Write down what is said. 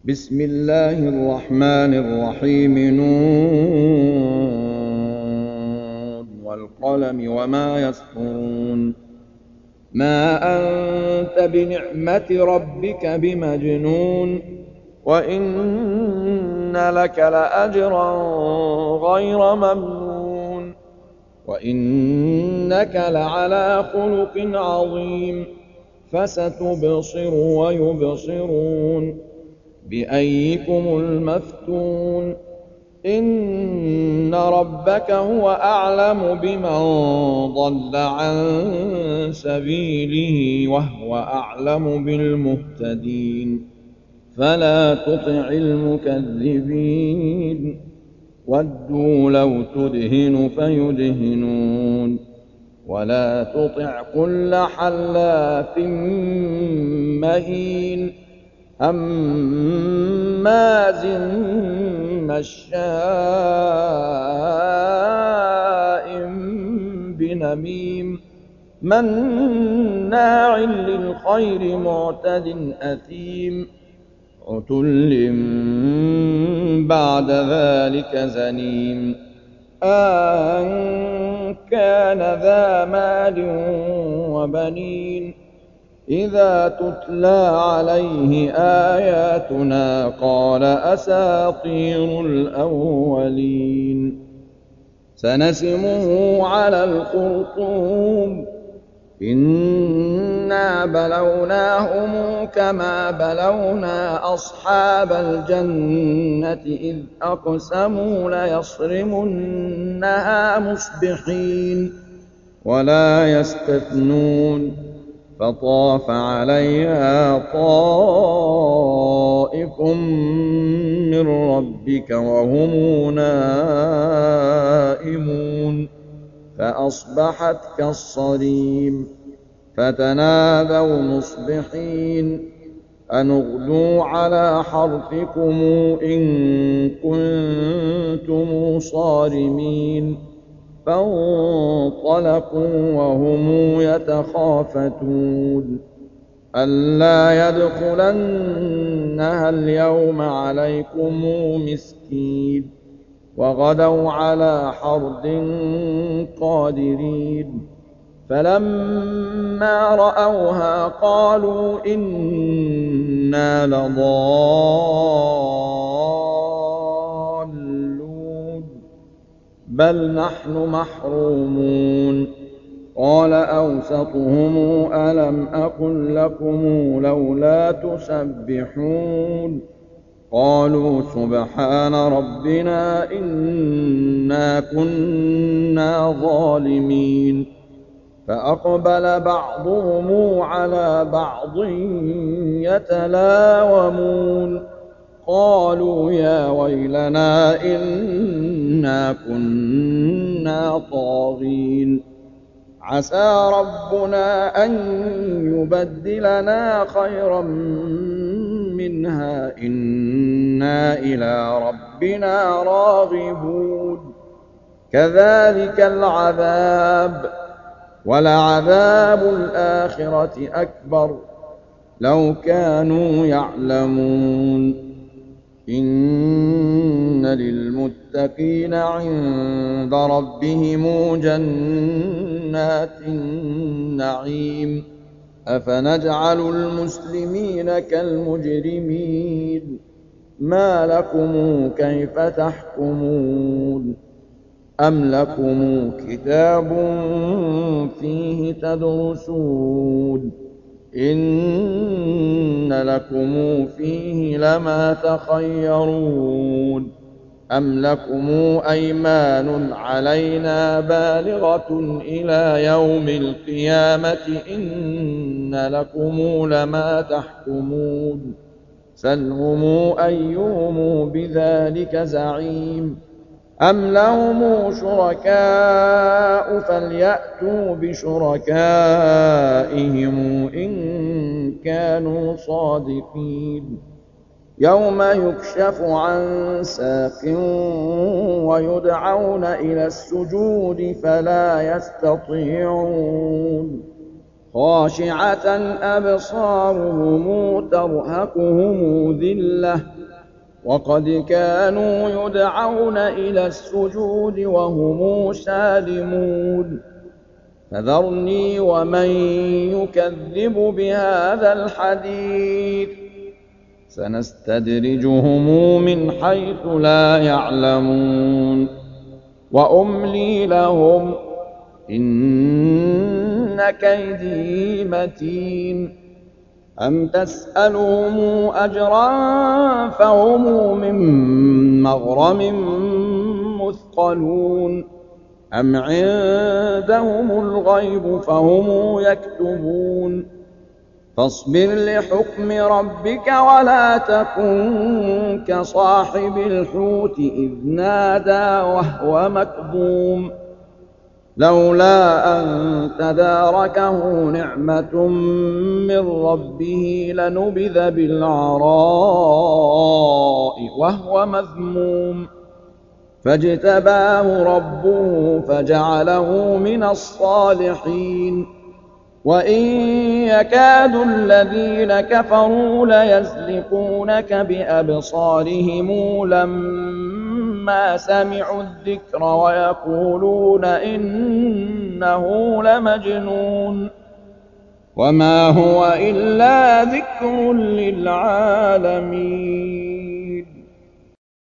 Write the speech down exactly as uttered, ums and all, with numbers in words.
بسم الله الرحمن الرحيم نون والقلم وما يسطرون ما أنت بنعمة ربك بمجنون وإن لك لأجرا غير ممنون وإنك لعلى خلق عظيم فستبصر ويبصرون بأيكم المفتون إن ربك هو أعلم بمن ضل عن سبيله وهو أعلم بالمهتدين فلا تطع المكذبين ودوا لو تدهن فيدهنون ولا تطع كل حلاف مهين هماز مشاء بنميم مناع للخير معتد أثيم عتل بعد ذلك زنيم أن كان ذا مال وبنين إذا تتلى عليه آياتنا قال أساطير الأولين سنسمه على الخرطوم إنا بلوناهم كما بلونا أصحاب الجنة إذ أقسموا ليصرمنها مصبحين ولا يستثنون فطاف عليها طائف من ربك وهم نائمون فأصبحت كالصريم فتنادوا مصبحين أن اغدوا على حرثكم إن كنتم صارمين فانطلقوا وهم يتخافتون ألا يدخلنها اليوم عليكم مسكين وغدوا على حرد قادرين فلما رأوها قالوا إنا لضالون بل نحن محرومون قال أوسطهم ألم أقل لكم لولا تسبحون قالوا سبحان ربنا إنا كنا ظالمين فأقبل بعضهم على بعض يتلاومون قالوا يا ويلنا إنا كنا طاغين عسى ربنا أن يبدلنا خيرا منها إنا إلى ربنا راغبون كذلك العذاب ولعذاب الآخرة أكبر لو كانوا يعلمون إن للمتقين عند ربهم جنات النعيم أفنجعل المسلمين كالمجرمين ما لكم كيف تحكمون أم لكم كتاب فيه تدرسون إن لكم فيه لما تخيرون أم لكم أيمان علينا بالغة إلى يوم القيامة إن لكم لما تحكمون سلهم أيهم بذلك زعيم أم لهم شركاء فليأتوا بشركائهم إن كانوا صادقين يوم يكشف عن ساق ويدعون إلى السجود فلا يستطيعون خاشعة أبصارهم ترهقهم ذلة وقد كانوا يدعون إلى السجود وهم سالمون فذرني ومن يكذب بهذا الحديث سنستدرجهم من حيث لا يعلمون وأملي لهم إن كيدي متين أم تسألهم أجرا فهم من مغرم مثقلون أم عندهم الغيب فهم يكتبون فاصبر لحكم ربك ولا تكن كصاحب الحوت إذ نادى وهو مكظوم لولا أن تداركه نعمة من ربه لنبذ بالعراء وهو مذموم فاجتباه ربه فجعله من الصالحين وإن يكاد الذين كفروا ليزلقونك بأبصارهم لما سمعوا الذكر ويقولون إنه لمجنون وما هو إلا ذكر للعالمين